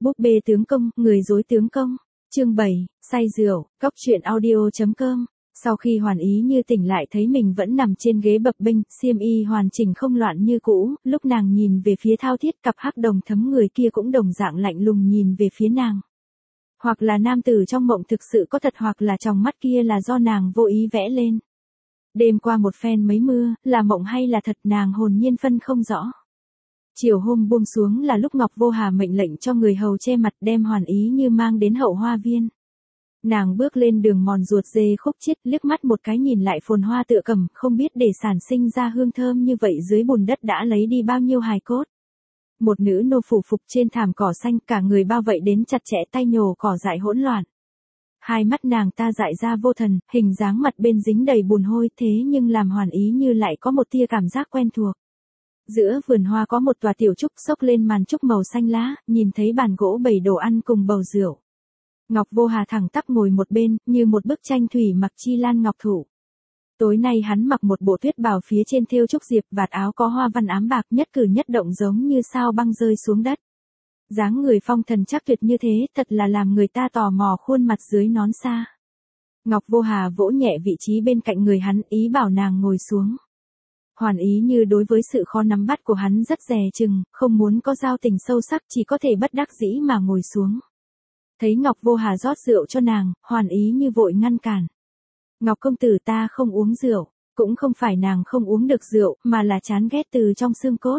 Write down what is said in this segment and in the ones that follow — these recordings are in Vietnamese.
Búp bê tướng công, người dối tướng công. Chương 7, say rượu, Cóc truyện audio.com. Sau khi Hoàn Ý Như tỉnh lại thấy mình vẫn nằm trên ghế bập bênh, xiêm y hoàn chỉnh không loạn như cũ, lúc nàng nhìn về phía Thao Thiết, cặp hắc đồng thấm người kia cũng đồng dạng lạnh lùng nhìn về phía nàng. Hoặc là nam tử trong mộng thực sự có thật, hoặc là tròng mắt kia là do nàng vô ý vẽ lên. Đêm qua một phen mấy mưa, là mộng hay là thật, nàng hồn nhiên phân không rõ. Chiều hôm buông xuống là lúc Ngọc Vô Hà mệnh lệnh cho người hầu che mặt đem Hoàn Ý Như mang đến hậu hoa viên. Nàng bước lên đường mòn ruột dê khúc chiết, liếc mắt một cái nhìn lại phồn hoa tựa cầm, không biết để sản sinh ra hương thơm như vậy dưới bùn đất đã lấy đi bao nhiêu hài cốt. Một nữ nô phủ phục trên thảm cỏ xanh, cả người bao vây đến chặt chẽ, tay nhổ cỏ dại hỗn loạn. Hai mắt nàng ta dại ra vô thần, hình dáng mặt bên dính đầy bùn hôi, thế nhưng làm Hoàn Ý Như lại có một tia cảm giác quen thuộc. Giữa vườn hoa có một tòa tiểu trúc, xốc lên màn trúc màu xanh lá, nhìn thấy bàn gỗ bày đồ ăn cùng bầu rượu. Ngọc Vô Hà thẳng tắp ngồi một bên, như một bức tranh thủy mặc chi lan ngọc thụ. Tối nay hắn mặc một bộ tuyết bào, phía trên thêu trúc diệp, vạt áo có hoa văn ám bạc, nhất cử nhất động giống như sao băng rơi xuống đất. Dáng người phong thần chắc tuyệt như thế, thật là làm người ta tò mò khuôn mặt dưới nón xa. Ngọc Vô Hà vỗ nhẹ vị trí bên cạnh người hắn, ý bảo nàng ngồi xuống. Hoàn Ý Như đối với sự khó nắm bắt của hắn rất dè chừng, không muốn có giao tình sâu sắc, chỉ có thể bất đắc dĩ mà ngồi xuống. Thấy Ngọc Vô Hà rót rượu cho nàng, Hoàn Ý Như vội ngăn cản. Ngọc công tử, ta không uống rượu. Cũng không phải nàng không uống được rượu, mà là chán ghét từ trong xương cốt.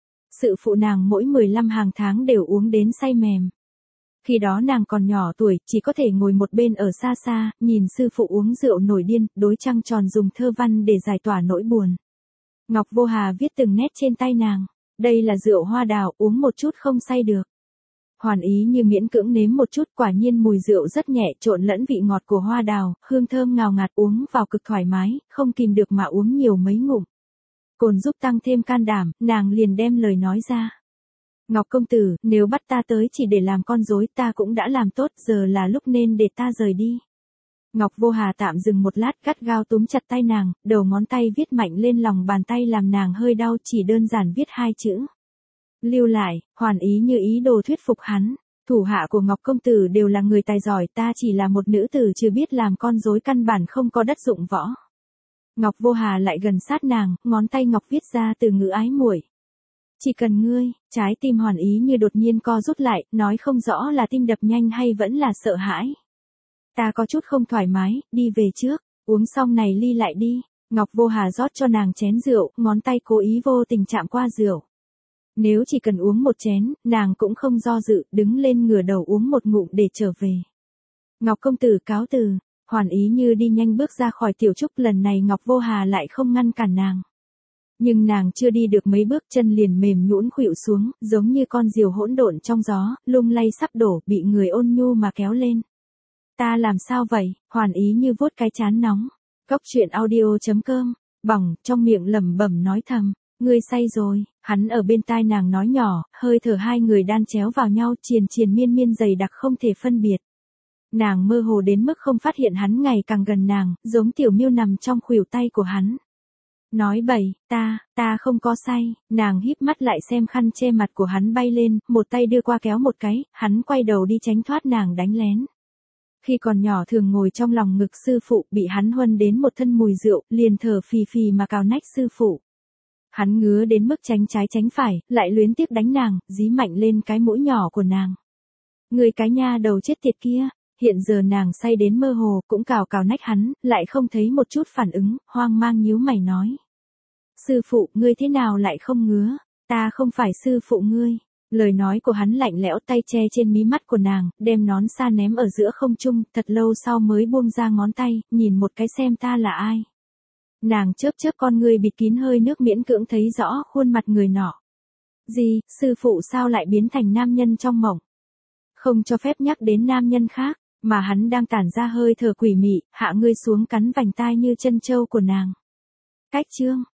Sự phụ nàng mỗi 15 hàng tháng đều uống đến say mềm. Khi đó nàng còn nhỏ tuổi, chỉ có thể ngồi một bên ở xa xa, nhìn sư phụ uống rượu nổi điên, đối trăng tròn dùng thơ văn để giải tỏa nỗi buồn. Ngọc Vô Hà viết từng nét trên tay nàng. Đây là rượu hoa đào, uống một chút không say được. Hoàn Ý Như miễn cưỡng nếm một chút, quả nhiên mùi rượu rất nhẹ, trộn lẫn vị ngọt của hoa đào, hương thơm ngào ngạt, uống vào cực thoải mái, không kìm được mà uống nhiều mấy ngụm. Cồn giúp tăng thêm can đảm, nàng liền đem lời nói ra. Ngọc công tử, nếu bắt ta tới chỉ để làm con rối, ta cũng đã làm tốt, giờ là lúc nên để ta rời đi. Ngọc Vô Hà tạm dừng một lát, gắt gao túm chặt tay nàng, đầu ngón tay viết mạnh lên lòng bàn tay làm nàng hơi đau, chỉ đơn giản viết hai chữ. Lưu lại. Hoàn Ý Như ý đồ thuyết phục hắn. Thủ hạ của Ngọc công tử đều là người tài giỏi, ta chỉ là một nữ tử chưa biết làm con rối, căn bản không có đất dụng võ. Ngọc Vô Hà lại gần sát nàng, ngón tay ngọc viết ra từ ngữ ái muội. Chỉ cần ngươi. Trái tim Hoàn Ý Như đột nhiên co rút lại, nói không rõ là tim đập nhanh hay vẫn là sợ hãi. Ta có chút không thoải mái, đi về trước, uống xong này ly lại đi. Ngọc Vô Hà rót cho nàng chén rượu, ngón tay cố ý vô tình chạm qua rượu. Nếu chỉ cần uống một chén, nàng cũng không do dự, đứng lên ngửa đầu uống một ngụm để trở về. Ngọc công tử, cáo từ. Hoàn Ý Như đi nhanh bước ra khỏi tiểu trúc, lần này Ngọc Vô Hà lại không ngăn cản nàng. Nhưng nàng chưa đi được mấy bước, chân liền mềm nhũn khuỵu xuống, giống như con diều hỗn độn trong gió, lung lay sắp đổ, bị người ôn nhu mà kéo lên. Ta làm sao vậy? Hoàn Ý Như vuốt cái trán nóng. Cóc truyện audio.com. Bỏng, trong miệng lẩm bẩm nói thầm. Ngươi say rồi. Hắn ở bên tai nàng nói nhỏ, hơi thở hai người đan chéo vào nhau, triền triền miên miên dày đặc không thể phân biệt. Nàng mơ hồ đến mức không phát hiện hắn ngày càng gần nàng, giống tiểu miêu nằm trong khuỷu tay của hắn. Nói bậy, ta không có say. Nàng híp mắt lại xem khăn che mặt của hắn bay lên, một tay đưa qua kéo một cái, hắn quay đầu đi tránh thoát nàng đánh lén. Khi còn nhỏ thường ngồi trong lòng ngực sư phụ, bị hắn huân đến một thân mùi rượu, liền thở phì phì mà cào nách sư phụ. Hắn ngứa đến mức tránh trái tránh phải, lại luyến tiếc đánh nàng, dí mạnh lên cái mũi nhỏ của nàng. Người cái nha đầu chết tiệt kia. Hiện giờ nàng say đến mơ hồ, cũng cào nách hắn, lại không thấy một chút phản ứng, hoang mang nhíu mày nói. Sư phụ, ngươi thế nào lại không ngứa? Ta không phải sư phụ ngươi. Lời nói của hắn lạnh lẽo, tay che trên mí mắt của nàng, đem nón xa ném ở giữa không trung, thật lâu sau mới buông ra ngón tay, nhìn một cái xem ta là ai. Nàng chớp chớp con ngươi bịt kín hơi nước, miễn cưỡng thấy rõ khuôn mặt người nọ. Gì, sư phụ sao lại biến thành nam nhân trong mộng? Không cho phép nhắc đến nam nhân khác, mà hắn đang tản ra hơi thở quỷ mị, hạ ngươi xuống cắn vành tai như chân trâu của nàng. Cách chương.